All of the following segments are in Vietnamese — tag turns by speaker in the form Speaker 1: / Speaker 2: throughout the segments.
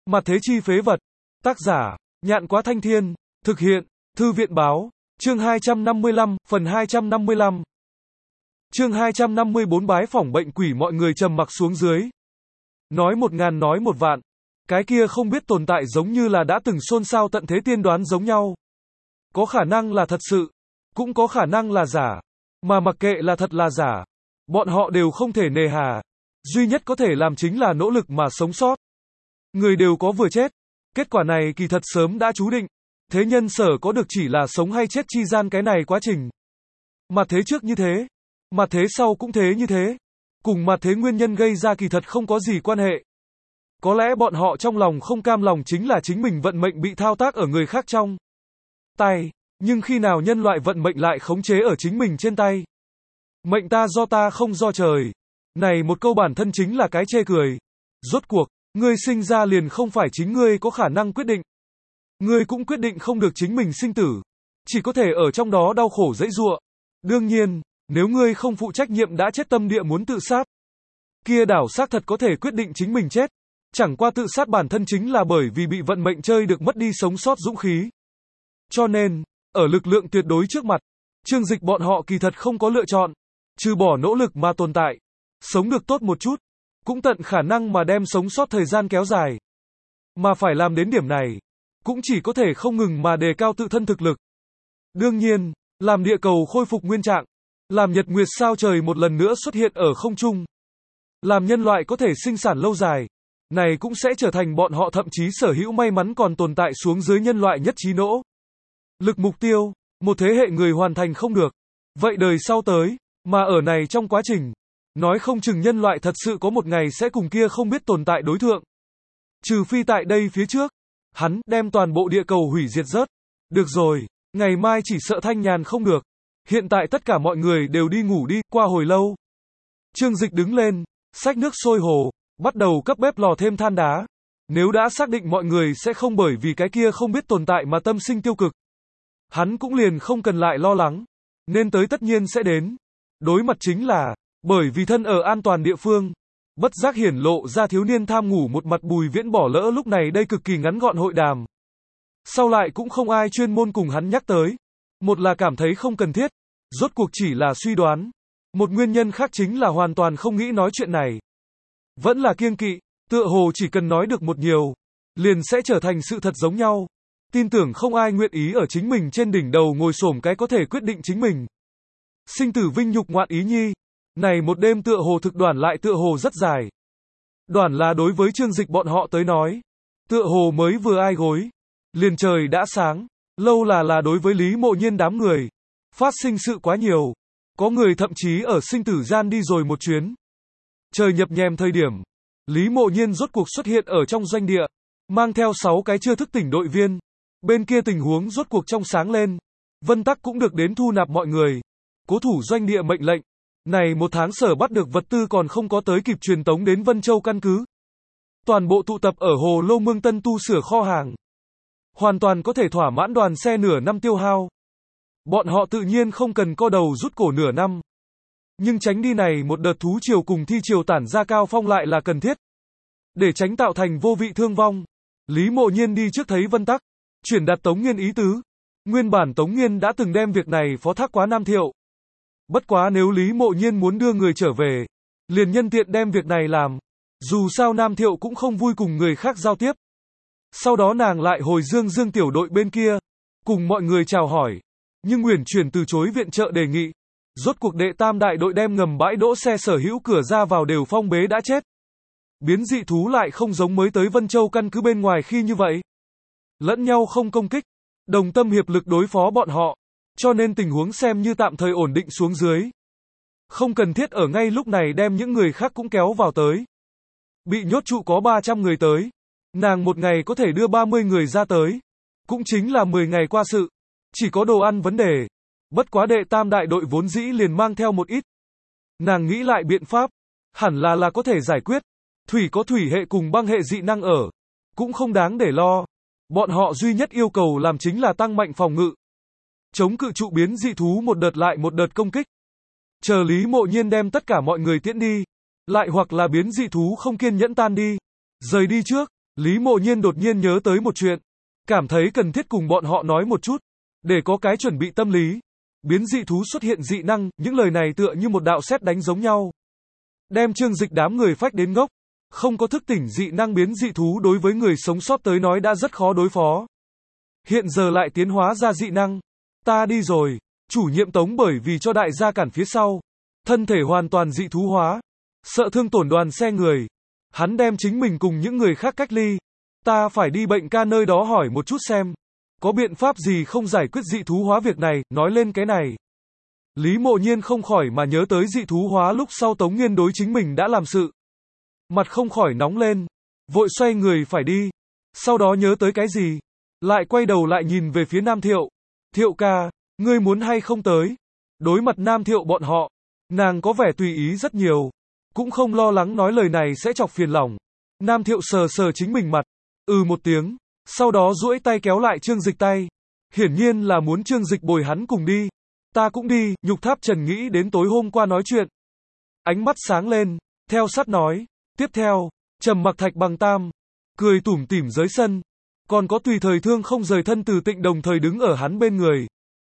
Speaker 1: Mặt thế chi phế vật. Tác giả, Nhạn Quá Thanh Thiên. Thực hiện, Thư viện Báo. Chương 255, phần 255. Chương 254 bái phỏng bệnh quỷ. Mọi người trầm mặc xuống dưới. Nói 1000 nói 1 vạn. Cái kia không biết tồn tại giống như là đã từng xôn xao tận thế tiên đoán giống nhau. Có khả năng là thật sự, cũng có khả năng là giả. Mà mặc kệ là thật là giả, bọn họ đều không thể nề hà. Duy nhất có thể làm chính là nỗ lực mà sống sót. Người đều có vừa chết. Kết quả này kỳ thật sớm đã chú định. Thế nhân sở có được chỉ là sống hay chết chi gian cái này quá trình. Mà thế trước như thế, mà thế sau cũng thế như thế. Cùng mà thế nguyên nhân gây ra kỳ thật không có gì quan hệ. Có lẽ bọn họ trong lòng không cam lòng chính là chính mình vận mệnh bị thao tác ở người khác trong tay. Nhưng khi nào nhân loại vận mệnh lại khống chế ở chính mình trên tay? Mệnh ta không do trời. Này một câu bản thân chính là cái chê cười. Rốt cuộc, ngươi sinh ra liền không phải chính ngươi có khả năng quyết định. Ngươi cũng quyết định không được chính mình sinh tử. Chỉ có thể ở trong đó đau khổ dãy giụa. Đương nhiên, nếu ngươi không phụ trách nhiệm đã chết tâm địa muốn tự sát, kia đảo xác thật có thể quyết định chính mình chết. Chẳng qua tự sát bản thân chính là bởi vì bị vận mệnh chơi được mất đi sống sót dũng khí. Cho nên, ở lực lượng tuyệt đối trước mặt, Trương Dịch bọn họ kỳ thật không có lựa chọn, trừ bỏ nỗ lực mà tồn tại, sống được tốt một chút, cũng tận khả năng mà đem sống sót thời gian kéo dài. Mà phải làm đến điểm này, cũng chỉ có thể không ngừng mà đề cao tự thân thực lực. Đương nhiên, làm địa cầu khôi phục nguyên trạng, làm nhật nguyệt sao trời một lần nữa xuất hiện ở không trung, làm nhân loại có thể sinh sản lâu dài, này cũng sẽ trở thành bọn họ thậm chí sở hữu may mắn còn tồn tại xuống dưới nhân loại nhất trí nỗ lực mục tiêu, một thế hệ người hoàn thành không được. Vậy đời sau tới, mà ở này trong quá trình, nói không chừng nhân loại thật sự có một ngày sẽ cùng kia không biết tồn tại đối thượng. Trừ phi tại đây phía trước, hắn đem toàn bộ địa cầu hủy diệt rớt. Được rồi, ngày mai chỉ sợ thanh nhàn không được. Hiện tại tất cả mọi người đều đi ngủ đi. Qua hồi lâu, Trương Dịch đứng lên, xách nước sôi hồ, bắt đầu cấp bếp lò thêm than đá. Nếu đã xác định mọi người sẽ không bởi vì cái kia không biết tồn tại mà tâm sinh tiêu cực, hắn cũng liền không cần lại lo lắng. Nên tới tất nhiên sẽ đến. Đối mặt chính là, bởi vì thân ở an toàn địa phương, bất giác hiển lộ ra thiếu niên tham ngủ một mặt Bùi Viễn bỏ lỡ lúc này đây cực kỳ ngắn gọn hội đàm. Sau lại cũng không ai chuyên môn cùng hắn nhắc tới. Một là cảm thấy không cần thiết, rốt cuộc chỉ là suy đoán. Một nguyên nhân khác chính là hoàn toàn không nghĩ nói chuyện này. Vẫn là kiêng kỵ, tựa hồ chỉ cần nói được một nhiều, liền sẽ trở thành sự thật giống nhau. Tin tưởng không ai nguyện ý ở chính mình trên đỉnh đầu ngồi xổm cái có thể quyết định chính mình. Sinh tử vinh nhục ngoạn ý nhi. Này một đêm tựa hồ thực đoản lại tựa hồ rất dài. Đoản là đối với Trương Dịch bọn họ tới nói, tựa hồ mới vừa ai gối, liền trời đã sáng. Lâu là đối với Lý Mộ Nhiên đám người, phát sinh sự quá nhiều. Có người thậm chí ở sinh tử gian đi rồi một chuyến. Trời nhập nhèm thời điểm, Lý Mộ Nhiên rốt cuộc xuất hiện ở trong doanh địa, mang theo 6 cái chưa thức tỉnh đội viên. Bên kia tình huống rốt cuộc trong sáng lên. Vân Tắc cũng được đến thu nạp mọi người. Cố thủ doanh địa mệnh lệnh. Này một tháng sở bắt được vật tư còn không có tới kịp truyền tống đến Vân Châu căn cứ. Toàn bộ tụ tập ở Hồ Lô Mương Tân tu sửa kho hàng. Hoàn toàn có thể thỏa mãn đoàn xe nửa năm tiêu hao. Bọn họ tự nhiên không cần co đầu rút cổ nửa năm. Nhưng tránh đi này một đợt thú triều cùng thi triều tản ra cao phong lại là cần thiết. Để tránh tạo thành vô vị thương vong. Lý Mộ Nhiên đi trước thấy Vân Tắc, chuyển đạt Tống Nghiên ý tứ. Nguyên bản Tống Nghiên đã từng đem việc này phó thác quá Nam Thiệu. Bất quá nếu Lý Mộ Nhiên muốn đưa người trở về, liền nhân tiện đem việc này làm. Dù sao Nam Thiệu cũng không vui cùng người khác giao tiếp. Sau đó nàng lại hồi Dương tiểu đội bên kia, cùng mọi người chào hỏi. Nhưng uyển chuyển từ chối viện trợ đề nghị. Rốt cuộc đệ tam đại đội đem ngầm bãi đỗ xe sở hữu cửa ra vào đều phong bế đã chết. Biến dị thú lại không giống mới tới Vân Châu căn cứ bên ngoài khi như vậy. Lẫn nhau không công kích, đồng tâm hiệp lực đối phó bọn họ. Cho nên tình huống xem như tạm thời ổn định xuống dưới. Không cần thiết ở ngay lúc này đem những người khác cũng kéo vào tới. Bị nhốt trụ có 300 người tới. Nàng một ngày có thể đưa 30 người ra tới. Cũng chính là 10 ngày qua sự. Chỉ có đồ ăn vấn đề. Bất quá đệ tam đại đội vốn dĩ liền mang theo một ít. Nàng nghĩ lại biện pháp. Hẳn là có thể giải quyết. Thủy có thủy hệ cùng băng hệ dị năng ở. Cũng không đáng để lo. Bọn họ duy nhất yêu cầu làm chính là tăng mạnh phòng ngự. Chống cự trụ biến dị thú một đợt lại một đợt công kích. Chờ Lý Mộ Nhiên đem tất cả mọi người tiễn đi. Lại hoặc là biến dị thú không kiên nhẫn tan đi. Rời đi trước. Lý Mộ Nhiên đột nhiên nhớ tới một chuyện, cảm thấy cần thiết cùng bọn họ nói một chút, để có cái chuẩn bị tâm lý. Biến dị thú xuất hiện dị năng, những lời này tựa như một đạo sét đánh giống nhau. Đem Trương Dịch đám người phách đến ngốc, không có thức tỉnh dị năng biến dị thú đối với người sống sót tới nói đã rất khó đối phó. Hiện giờ lại tiến hóa ra dị năng. Ta đi rồi, chủ nhiệm Tống bởi vì cho đại gia cản phía sau. Thân thể hoàn toàn dị thú hóa. Sợ thương tổn đoàn xe người. Hắn đem chính mình cùng những người khác cách ly. Ta phải đi bệnh ca nơi đó hỏi một chút xem. Có biện pháp gì không giải quyết dị thú hóa việc này, nói lên cái này. Lý Mộ Nhiên không khỏi mà nhớ tới dị thú hóa lúc sau Tống Nghiên đối chính mình đã làm sự. Mặt không khỏi nóng lên. Vội xoay người phải đi. Sau đó nhớ tới cái gì. Lại quay đầu lại nhìn về phía Nam Thiệu. Thiệu ca, ngươi muốn hay không tới? Đối mặt Nam Thiệu bọn họ, nàng có vẻ tùy ý rất nhiều. Cũng không lo lắng nói lời này sẽ chọc phiền lòng. Nam Thiệu sờ sờ chính mình mặt. Một tiếng. Sau đó duỗi tay kéo lại Trương Dịch tay. Hiển nhiên là muốn Trương Dịch bồi hắn cùng đi. Ta cũng đi, Nhục Tháp Trần nghĩ đến tối hôm qua nói chuyện. Ánh mắt sáng lên, theo sát nói. Tiếp theo, Trầm Mặc Thạch Bằng Tam. Cười tủm tỉm dưới sân. Còn có Tùy Thời Thương không rời thân Từ Tịnh đồng thời đứng ở hắn bên người.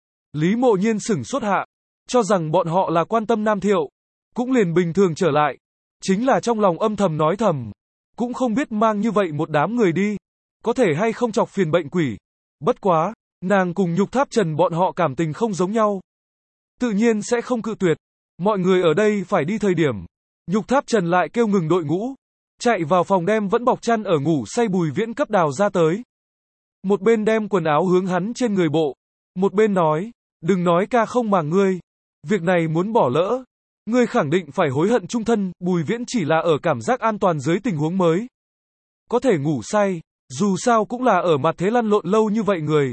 Speaker 1: Lý Mộ Nhiên sửng sốt hạ. Cho rằng bọn họ là quan tâm Nam Thiệu. Cũng liền bình thường trở lại. Chính là trong lòng âm thầm nói thầm. Cũng không biết mang như vậy một đám người đi. Có thể hay không chọc phiền bệnh quỷ. Bất quá, nàng cùng Nhục Tháp Trần bọn họ cảm tình không giống nhau. Tự nhiên sẽ không cự tuyệt. Mọi người ở đây phải đi thời điểm. Nhục Tháp Trần lại kêu ngừng đội ngũ. Chạy vào phòng đem vẫn bọc chăn ở ngủ say Bùi Viễn cấp đào ra tới. Một bên đem quần áo hướng hắn trên người bộ. Một bên nói, đừng nói ca không màng ngươi. Việc này muốn bỏ lỡ. Ngươi khẳng định phải hối hận chung thân. Bùi Viễn chỉ là ở cảm giác an toàn dưới tình huống mới. Có thể ngủ say. Dù sao cũng là ở mặt thế lăn lộn lâu như vậy người.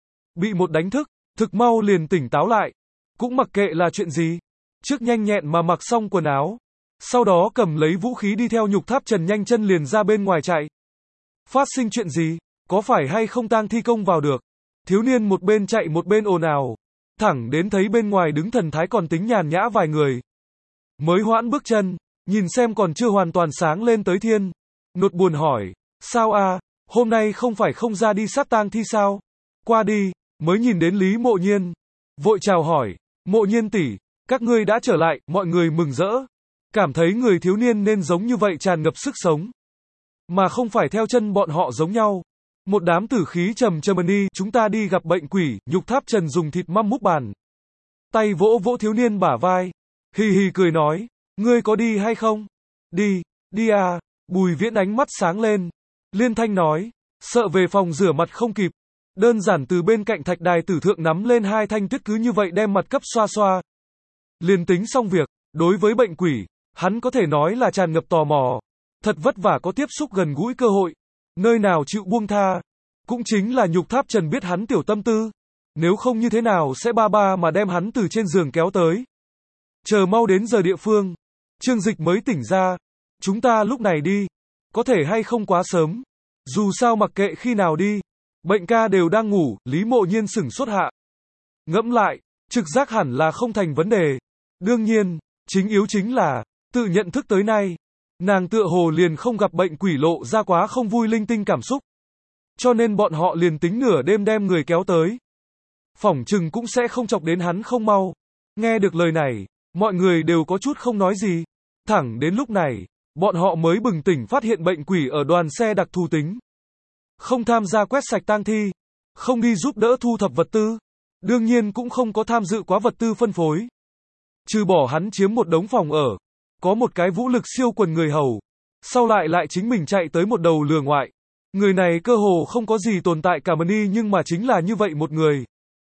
Speaker 1: Bị một đánh thức, thực mau liền tỉnh táo lại. Cũng mặc kệ là chuyện gì. Trước nhanh nhẹn mà mặc xong quần áo. Sau đó cầm lấy vũ khí đi theo Nhục Tháp Trần nhanh chân liền ra bên ngoài chạy. Phát sinh chuyện gì? Có phải hay không tang thi công vào được? Thiếu niên một bên chạy một bên ồn ào. Thẳng đến thấy bên ngoài đứng thần thái còn tính nhàn nhã vài người. Mới hoãn bước chân, nhìn xem còn chưa hoàn toàn sáng lên tới thiên. Nột buồn hỏi, sao a? Hôm nay không phải không ra đi sát tang thi sao? Qua đi, mới nhìn đến Lý Mộ Nhiên. Vội chào hỏi, Mộ Nhiên tỷ, các ngươi đã trở lại, mọi người mừng rỡ. Cảm thấy người thiếu niên nên giống như vậy tràn ngập sức sống. Mà không phải theo chân bọn họ giống nhau. Một đám tử khí trầm trầm đi, chúng ta đi gặp bệnh quỷ, Nhục Tháp Trần dùng thịt măm múc bàn. Tay vỗ vỗ thiếu niên bả vai. Hì hì cười nói, ngươi có đi hay không? Đi, đi à, Bùi Viễn ánh mắt sáng lên. Liên thanh nói, sợ về phòng rửa mặt không kịp. Đơn giản từ bên cạnh thạch đài tử thượng nắm lên hai thanh tuyết cứ như vậy đem mặt cấp xoa xoa. Liền tính xong việc, đối với bệnh quỷ, hắn có thể nói là tràn ngập tò mò. Thật vất vả có tiếp xúc gần gũi cơ hội. Nơi nào chịu buông tha. Cũng chính là Nhục Tháp Trần biết hắn tiểu tâm tư. Nếu không như thế nào sẽ ba ba mà đem hắn từ trên giường kéo tới. Chờ mau đến giờ địa phương. Trương Dịch mới tỉnh ra. Chúng ta lúc này đi. Có thể hay không quá sớm. Dù sao mặc kệ khi nào đi. Bệnh ca đều đang ngủ, Lý Mộ Nhiên sửng sốt hạ. Ngẫm lại, trực giác hẳn là không thành vấn đề. Đương nhiên, chính yếu chính là, tự nhận thức tới nay. Nàng tựa hồ liền không gặp bệnh quỷ lộ ra quá không vui linh tinh cảm xúc. Cho nên bọn họ liền tính nửa đêm đem người kéo tới. Phỏng chừng cũng sẽ không chọc đến hắn không mau. Nghe được lời này, mọi người đều có chút không nói gì. Thẳng đến lúc này, bọn họ mới bừng tỉnh phát hiện bệnh quỷ ở đoàn xe đặc thù tính. Không tham gia quét sạch tang thi. Không đi giúp đỡ thu thập vật tư. Đương nhiên cũng không có tham dự quá vật tư phân phối. Trừ bỏ hắn chiếm một đống phòng ở. Có một cái vũ lực siêu quần người hầu. Sau lại chính mình chạy tới một đầu lừa ngoại. Người này cơ hồ không có gì tồn tại cả mani nhưng mà chính là như vậy một người.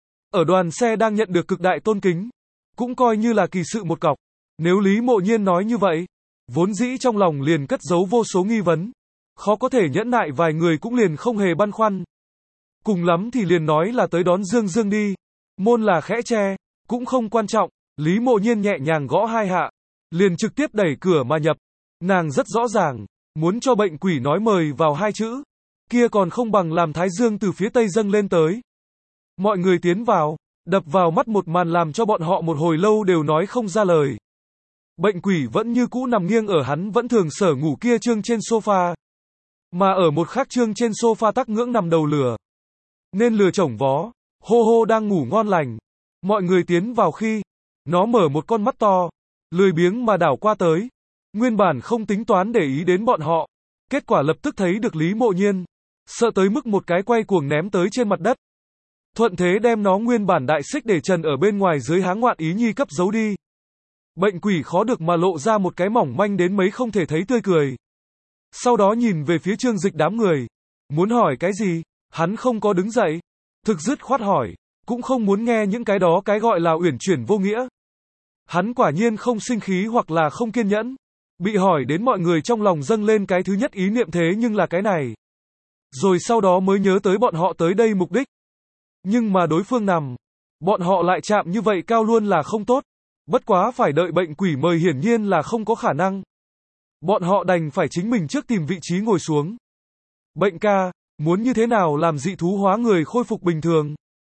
Speaker 1: Ở đoàn xe đang nhận được cực đại tôn kính. Cũng coi như là kỳ sự một cọc. Nếu Lý Mộ Nhiên nói như vậy. Vốn dĩ trong lòng liền cất giấu vô số nghi vấn. Khó có thể nhẫn nại vài người cũng liền không hề băn khoăn. Cùng lắm thì liền nói là tới đón Dương Dương đi. Môn là khẽ che. Cũng không quan trọng. Lý Mộ Nhiên nhẹ nhàng gõ hai hạ. Liền trực tiếp đẩy cửa mà nhập. Nàng rất rõ ràng. Muốn cho bệnh quỷ nói mời vào hai chữ. Kia còn không bằng làm Thái Dương từ phía tây dâng lên tới. Mọi người tiến vào. Đập vào mắt một màn làm cho bọn họ một hồi lâu đều nói không ra lời. Bệnh quỷ vẫn như cũ nằm nghiêng ở hắn vẫn thường sở ngủ kia trương trên sofa. Mà ở một khác chương trên sofa tắc ngưỡng nằm đầu lừa. Nên lừa chổng vó, hô hô đang ngủ ngon lành. Mọi người tiến vào khi nó mở một con mắt to, lười biếng mà đảo qua tới. Nguyên bản không tính toán để ý đến bọn họ. Kết quả lập tức thấy được Lý Mộ Nhiên. Sợ tới mức một cái quay cuồng ném tới trên mặt đất. Thuận thế đem nó nguyên bản đại xích để trần ở bên ngoài dưới háng ngoạn ý nhi cấp giấu đi. Bệnh quỷ khó được mà lộ ra một cái mỏng manh đến mấy không thể thấy tươi cười. Sau đó nhìn về phía Trương Dịch đám người. Muốn hỏi cái gì? Hắn không có đứng dậy. Thực dứt khoát hỏi. Cũng không muốn nghe những cái đó cái gọi là uyển chuyển vô nghĩa. Hắn quả nhiên không sinh khí hoặc là không kiên nhẫn. Bị hỏi đến mọi người trong lòng dâng lên cái thứ nhất ý niệm thế nhưng là cái này. Rồi sau đó mới nhớ tới bọn họ tới đây mục đích. Nhưng mà đối phương nằm. Bọn họ lại chạm như vậy cao luôn là không tốt. Bất quá phải đợi bệnh quỷ mời hiển nhiên là không có khả năng. Bọn họ đành phải chính mình trước tìm vị trí ngồi xuống. Bệnh ca, muốn như thế nào làm dị thú hóa người khôi phục bình thường?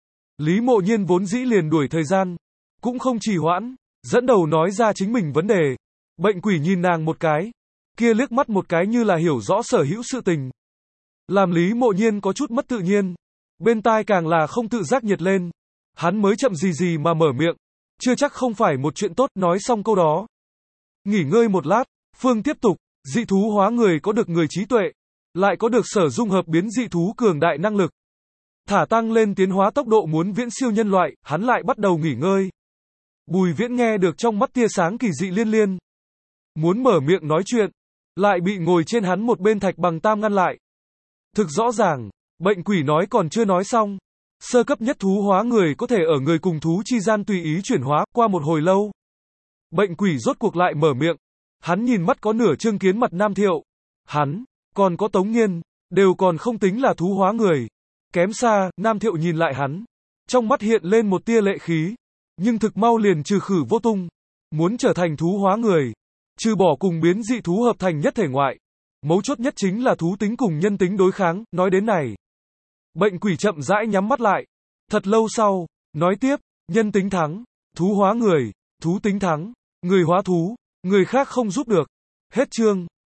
Speaker 1: Lý Mộ Nhiên vốn dĩ liền đuổi thời gian. Cũng không trì hoãn. Dẫn đầu nói ra chính mình vấn đề. Bệnh quỷ nhìn nàng một cái. Kia liếc mắt một cái như là hiểu rõ sở hữu sự tình. Làm Lý Mộ Nhiên có chút mất tự nhiên. Bên tai càng là không tự giác nhiệt lên. Hắn mới chậm gì mà mở miệng. Chưa chắc không phải một chuyện tốt. Nói xong câu đó. Nghỉ ngơi một lát. Phương tiếp tục. Dị thú hóa người có được người trí tuệ. Lại có được sở dung hợp biến dị thú cường đại năng lực. Thả tăng lên tiến hóa tốc độ muốn viễn siêu nhân loại. Hắn lại bắt đầu nghỉ ngơi. Bùi Viễn nghe được trong mắt tia sáng kỳ dị liên liên. Muốn mở miệng nói chuyện. Lại bị ngồi trên hắn một bên thạch bằng tam ngăn lại. Thực rõ ràng. Bệnh quỷ nói còn chưa nói xong. Sơ cấp nhất thú hóa người có thể ở người cùng thú chi gian tùy ý chuyển hóa. Qua một hồi lâu. Bệnh quỷ rốt cuộc lại mở miệng. Hắn nhìn mắt có nửa Trương Kiến mặt Nam Thiệu. Hắn, còn có Tống Nghiên, đều còn không tính là thú hóa người. Kém xa, Nam Thiệu nhìn lại hắn. Trong mắt hiện lên một tia lệ khí. Nhưng thực mau liền trừ khử vô tung. Muốn trở thành thú hóa người. Trừ bỏ cùng biến dị thú hợp thành nhất thể ngoại. Mấu chốt nhất chính là thú tính cùng nhân tính đối kháng. Nói đến này. Bệnh quỷ chậm rãi nhắm mắt lại. Thật lâu sau, nói tiếp, nhân tính thắng. Thú hóa người, thú tính thắng. Người hóa thú, người khác không giúp được. Hết chương.